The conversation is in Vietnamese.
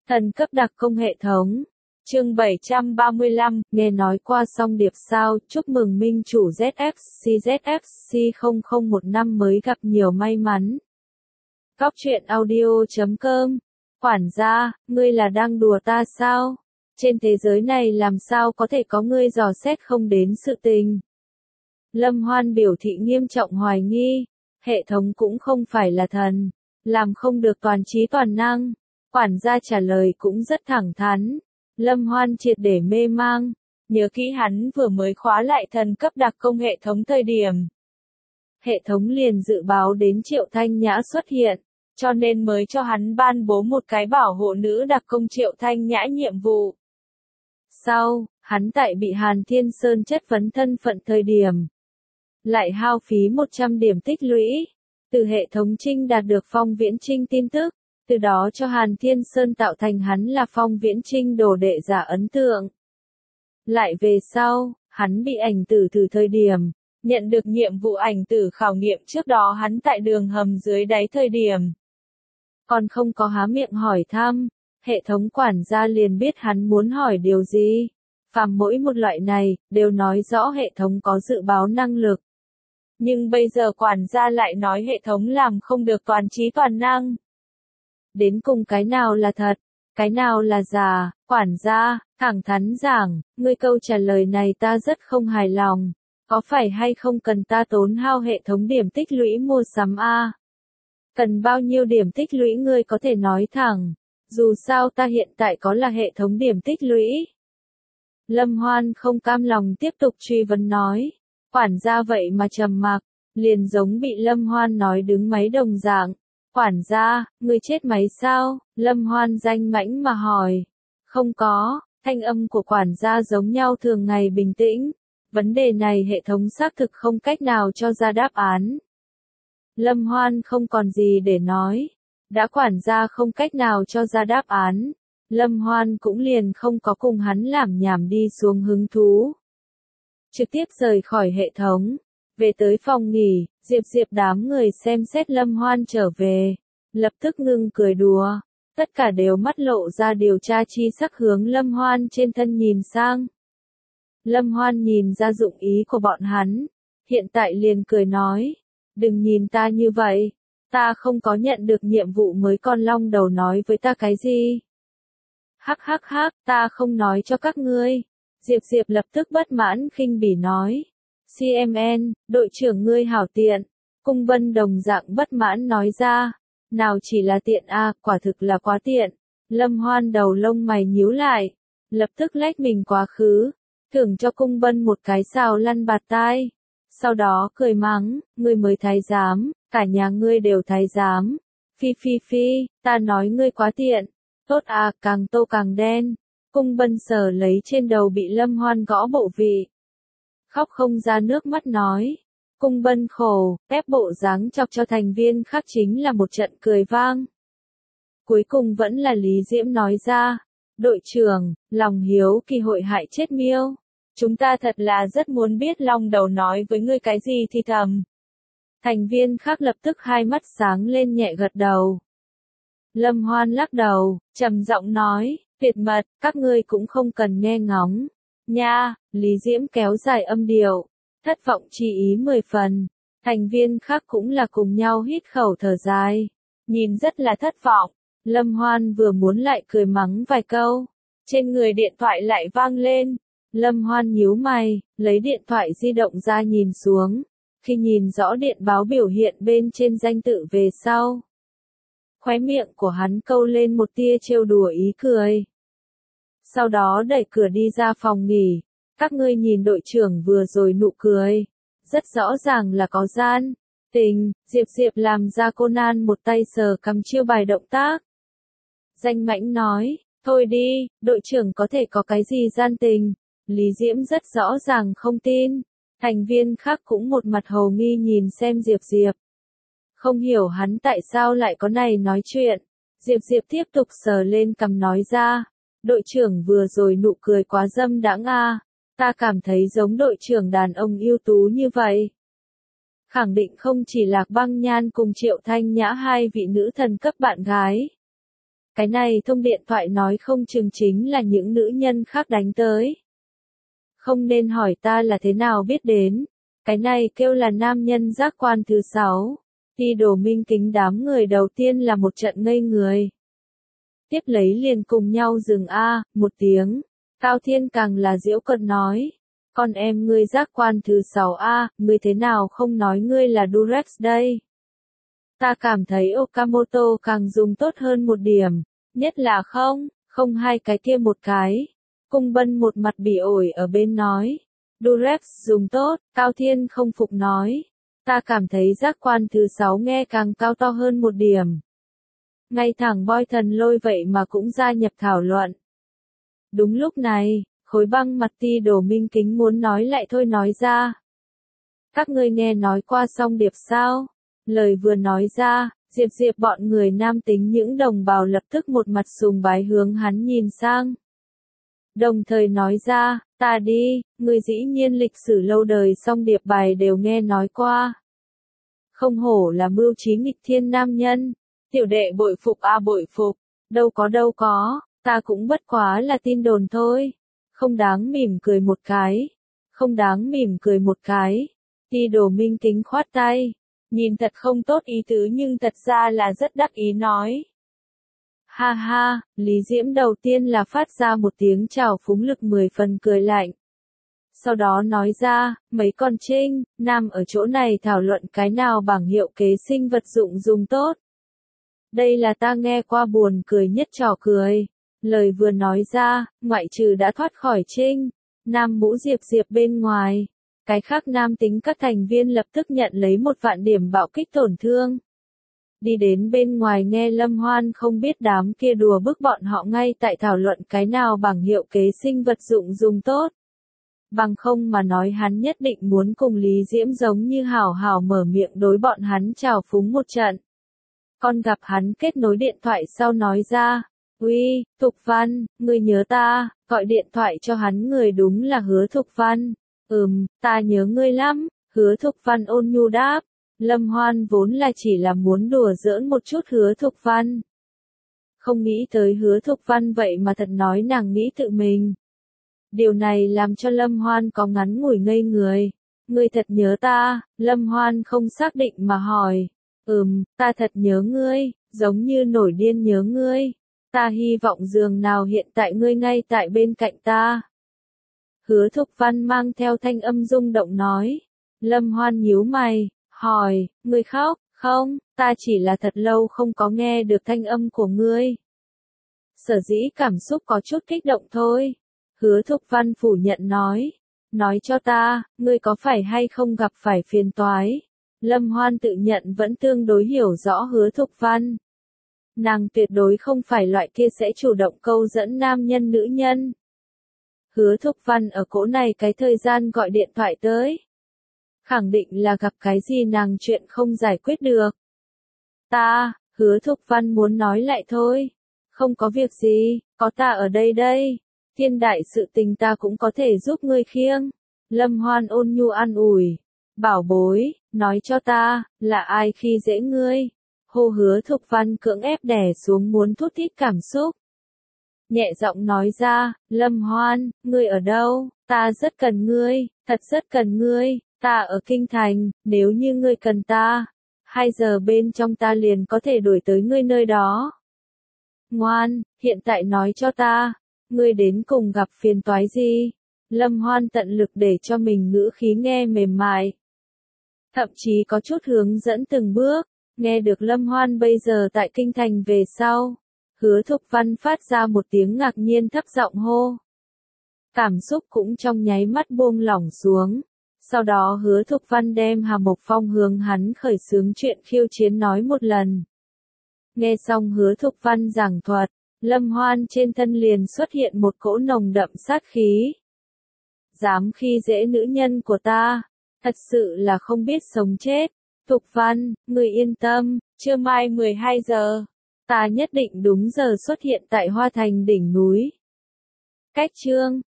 Thần cấp đặc công hệ thống. Chương 735, nghe nói qua xong điệp sao, chúc mừng minh chủ ZFC 001 mới gặp nhiều may mắn. Góc truyện audio.com. Quản gia, ngươi là đang đùa ta sao? Trên thế giới này làm sao có thể có ngươi dò xét không đến sự tình? Lâm Hoan biểu thị nghiêm trọng hoài nghi, hệ thống cũng không phải là thần, làm không được toàn trí toàn năng. Quản gia trả lời cũng rất thẳng thắn. Lâm Hoan triệt để mê mang, nhớ kỹ hắn vừa mới khóa lại thần cấp đặc công hệ thống thời điểm. Hệ thống liền dự báo đến Triệu Thanh Nhã xuất hiện, cho nên mới cho hắn ban bố một cái bảo hộ nữ đặc công Triệu Thanh Nhã nhiệm vụ. Sau, hắn tại bị Hàn Thiên Sơn chất vấn thân phận thời điểm, lại hao phí 100 điểm tích lũy, từ hệ thống trinh đạt được Phong Viễn Trinh tin tức. Từ đó cho Hàn Thiên Sơn tạo thành hắn là Phong Viễn Trinh đồ đệ giả ấn tượng. Lại về sau, hắn bị ảnh tử thử thời điểm, nhận được nhiệm vụ ảnh tử khảo nghiệm trước đó hắn tại đường hầm dưới đáy thời điểm. Còn không có há miệng hỏi thăm, hệ thống quản gia liền biết hắn muốn hỏi điều gì. Phàm mỗi một loại này, đều nói rõ hệ thống có dự báo năng lực. Nhưng bây giờ quản gia lại nói hệ thống làm không được toàn trí toàn năng. Đến cùng cái nào là thật, cái nào là giả, quản gia, thẳng thắn giảng, ngươi câu trả lời này ta rất không hài lòng, có phải hay không cần ta tốn hao hệ thống điểm tích lũy mua sắm a? Cần bao nhiêu điểm tích lũy ngươi có thể nói thẳng, dù sao ta hiện tại có là hệ thống điểm tích lũy. Lâm Hoan không cam lòng tiếp tục truy vấn nói, quản gia vậy mà trầm mặc, liền giống bị Lâm Hoan nói đứng máy đồng dạng. Quản gia, ngươi chết máy sao? Lâm Hoan danh mãnh mà hỏi. Không có, thanh âm của quản gia giống nhau thường ngày bình tĩnh. Vấn đề này hệ thống xác thực không cách nào cho ra đáp án. Lâm Hoan không còn gì để nói. Đã quản gia không cách nào cho ra đáp án. Lâm Hoan cũng liền không có cùng hắn làm nhảm đi xuống hứng thú. Trực tiếp rời khỏi hệ thống. Về tới phòng nghỉ, Diệp đám người xem xét Lâm Hoan trở về, lập tức ngưng cười đùa, tất cả đều mắt lộ ra điều tra chi sắc hướng Lâm Hoan trên thân nhìn sang. Lâm Hoan nhìn ra dụng ý của bọn hắn, hiện tại liền cười nói, đừng nhìn ta như vậy, ta không có nhận được nhiệm vụ mới con long đầu nói với ta cái gì. Hắc, ta không nói cho các ngươi. Diệp lập tức bất mãn khinh bỉ nói. CMN, đội trưởng ngươi hảo tiện. Cung Vân đồng dạng bất mãn nói ra. Nào chỉ là tiện a, quả thực là quá tiện. Lâm Hoan đầu lông mày nhíu lại. Lập tức lách mình quá khứ. Thưởng cho Cung Vân một cái xào lăn bạt tai. Sau đó cười mắng, ngươi mới thái giám, cả nhà ngươi đều thái giám. Phi, ta nói ngươi quá tiện. Tốt à, càng tô càng đen. Cung Vân sờ lấy trên đầu bị Lâm Hoan gõ bộ vị. Khóc không ra nước mắt nói. Cung Vân khổ, ép bộ dáng chọc cho thành viên khác chính là một trận cười vang. Cuối cùng vẫn là Lý Diễm nói ra. Đội trưởng, lòng hiếu kỳ hội hại chết miêu. Chúng ta thật là rất muốn biết long đầu nói với ngươi cái gì thì thầm. Thành viên khác lập tức hai mắt sáng lên nhẹ gật đầu. Lâm Hoan lắc đầu, trầm giọng nói, tuyệt mật, các ngươi cũng không cần nghe ngóng. Nha, Lý Diễm kéo dài âm điệu, thất vọng chi ý 10 phần. Thành viên khác cũng là cùng nhau hít khẩu thở dài, nhìn rất là thất vọng. Lâm Hoan vừa muốn lại cười mắng vài câu, trên người điện thoại lại vang lên. Lâm Hoan nhíu mày, lấy điện thoại di động ra nhìn xuống, khi nhìn rõ điện báo biểu hiện bên trên danh tự về sau. Khóe miệng của hắn câu lên một tia trêu đùa ý cười. Sau đó đẩy cửa đi ra phòng nghỉ. Các ngươi nhìn đội trưởng vừa rồi nụ cười. Rất rõ ràng là có gian tình. Diệp làm ra Conan một tay sờ cằm chiêu bài động tác. Danh mãnh nói, thôi đi, đội trưởng có thể có cái gì gian tình. Lý Diễm rất rõ ràng không tin. Thành viên khác cũng một mặt hồ nghi nhìn xem Diệp. Không hiểu hắn tại sao lại có này nói chuyện. Diệp tiếp tục sờ lên cằm nói ra. Đội trưởng vừa rồi nụ cười quá dâm đãng a, ta cảm thấy giống đội trưởng đàn ông ưu tú như vậy. Khẳng định không chỉ Lạc Băng Nhan cùng Triệu Thanh Nhã hai vị nữ thần cấp bạn gái. Cái này thông điện thoại nói không chừng chính là những nữ nhân khác đánh tới. Không nên hỏi ta là thế nào biết đến. Cái này kêu là nam nhân giác quan thứ 6. Ti Đồ Minh Kính đám người đầu tiên là một trận ngây người. Tiếp lấy liền cùng nhau dừng một tiếng. Cao Thiên càng là giễu cợt nói. Con em ngươi giác quan thứ 6 ngươi thế nào không nói ngươi là Durex đây? Ta cảm thấy Okamoto càng dùng tốt hơn một điểm, nhất là không hai cái kia một cái. Cung Bân một mặt bỉ ổi ở bên nói. Durex dùng tốt, Cao Thiên không phục nói. Ta cảm thấy giác quan thứ 6 nghe càng cao to hơn một điểm. Ngay thẳng Boy Thần Lôi vậy mà cũng gia nhập thảo luận. Đúng lúc này, Khối Băng mặt Ti Đồ Minh Kính muốn nói lại thôi nói ra. Các ngươi nghe nói qua Song Điệp sao? Lời vừa nói ra, Diệp bọn người nam tính những đồng bào lập tức một mặt sùng bái hướng hắn nhìn sang. Đồng thời nói ra, ta đi, người dĩ nhiên lịch sử lâu đời Song Điệp bài đều nghe nói qua. Không hổ là mưu trí nghịch thiên nam nhân, tiểu đệ bội phục bội phục, đâu có, ta cũng bất quá là tin đồn thôi, không đáng mỉm cười một cái, Ti Đồ Minh Kính khoát tay, nhìn thật không tốt ý tứ nhưng thật ra là rất đắc ý nói. Ha ha, Lý Diễm đầu tiên là phát ra một tiếng chào phúng lực 10 phần cười lạnh. Sau đó nói ra, mấy con trinh, nam ở chỗ này thảo luận cái nào bảng hiệu kế sinh vật dụng dùng tốt. Đây là ta nghe qua buồn cười nhất trò cười. Lời vừa nói ra, ngoại trừ đã thoát khỏi trinh, nam mũ Diệp bên ngoài. Cái khác nam tính các thành viên lập tức nhận lấy 1 vạn điểm bạo kích tổn thương. Đi đến bên ngoài nghe Lâm Hoan không biết đám kia đùa bức bọn họ ngay tại thảo luận cái nào bảng hiệu kế sinh vật dụng dùng tốt. Bằng không mà nói hắn nhất định muốn cùng Lý Diễm giống như hảo hảo mở miệng đối bọn hắn chào phúng một trận. Con gặp hắn kết nối điện thoại sau nói ra, uy, Thục Văn, ngươi nhớ ta, gọi điện thoại cho hắn người đúng là Hứa Thục Văn. Ta nhớ ngươi lắm, Hứa Thục Văn ôn nhu đáp. Lâm Hoan vốn là chỉ là muốn đùa giỡn một chút Hứa Thục Văn. Không nghĩ tới Hứa Thục Văn vậy mà thật nói nàng nghĩ tự mình. Điều này làm cho Lâm Hoan có ngắn ngủi ngây người. Ngươi thật nhớ ta, Lâm Hoan không xác định mà hỏi. Ta thật nhớ ngươi, giống như nổi điên nhớ ngươi. Ta hy vọng dường nào hiện tại ngươi ngay tại bên cạnh ta. Hứa Thục Văn mang theo thanh âm rung động nói. Lâm Hoan nhíu mày, hỏi, ngươi khóc, không, ta chỉ là thật lâu không có nghe được thanh âm của ngươi. Sở dĩ cảm xúc có chút kích động thôi. Hứa Thục Văn phủ nhận nói cho ta, ngươi có phải hay không gặp phải phiền toái. Lâm Hoan tự nhận vẫn tương đối hiểu rõ Hứa Thục Văn. Nàng tuyệt đối không phải loại kia sẽ chủ động câu dẫn nam nhân nữ nhân. Hứa Thục Văn ở cỗ này cái thời gian gọi điện thoại tới. Khẳng định là gặp cái gì nàng chuyện không giải quyết được. Hứa Thục Văn muốn nói lại thôi. Không có việc gì, có ta ở đây. Thiên đại sự tình ta cũng có thể giúp ngươi khiêng. Lâm Hoan ôn nhu an ủi. Bảo bối, nói cho ta, là ai khi dễ ngươi. Hô Hứa Thục Văn cưỡng ép đè xuống muốn thút thít cảm xúc. Nhẹ giọng nói ra, Lâm Hoan, ngươi ở đâu? Ta rất cần ngươi, thật rất cần ngươi. Ta ở Kinh Thành, nếu như ngươi cần ta, 2 giờ bên trong ta liền có thể đuổi tới ngươi nơi đó. Ngoan, hiện tại nói cho ta, ngươi đến cùng gặp phiền toái gì? Lâm Hoan tận lực để cho mình ngữ khí nghe mềm mại. Thậm chí có chút hướng dẫn từng bước, nghe được Lâm Hoan bây giờ tại Kinh Thành về sau. Hứa Thục Văn phát ra một tiếng ngạc nhiên thấp giọng hô. Cảm xúc cũng trong nháy mắt buông lỏng xuống. Sau đó Hứa Thục Văn đem Hà Mộc Phong hướng hắn khởi xướng chuyện khiêu chiến nói một lần. Nghe xong Hứa Thục Văn giảng thuật, Lâm Hoan trên thân liền xuất hiện một cỗ nồng đậm sát khí. Dám khi dễ nữ nhân của ta, thật sự là không biết sống chết. Thục Văn, người yên tâm, trưa mai 12 giờ, ta nhất định đúng giờ xuất hiện tại Hoa Thành đỉnh núi. Cách chương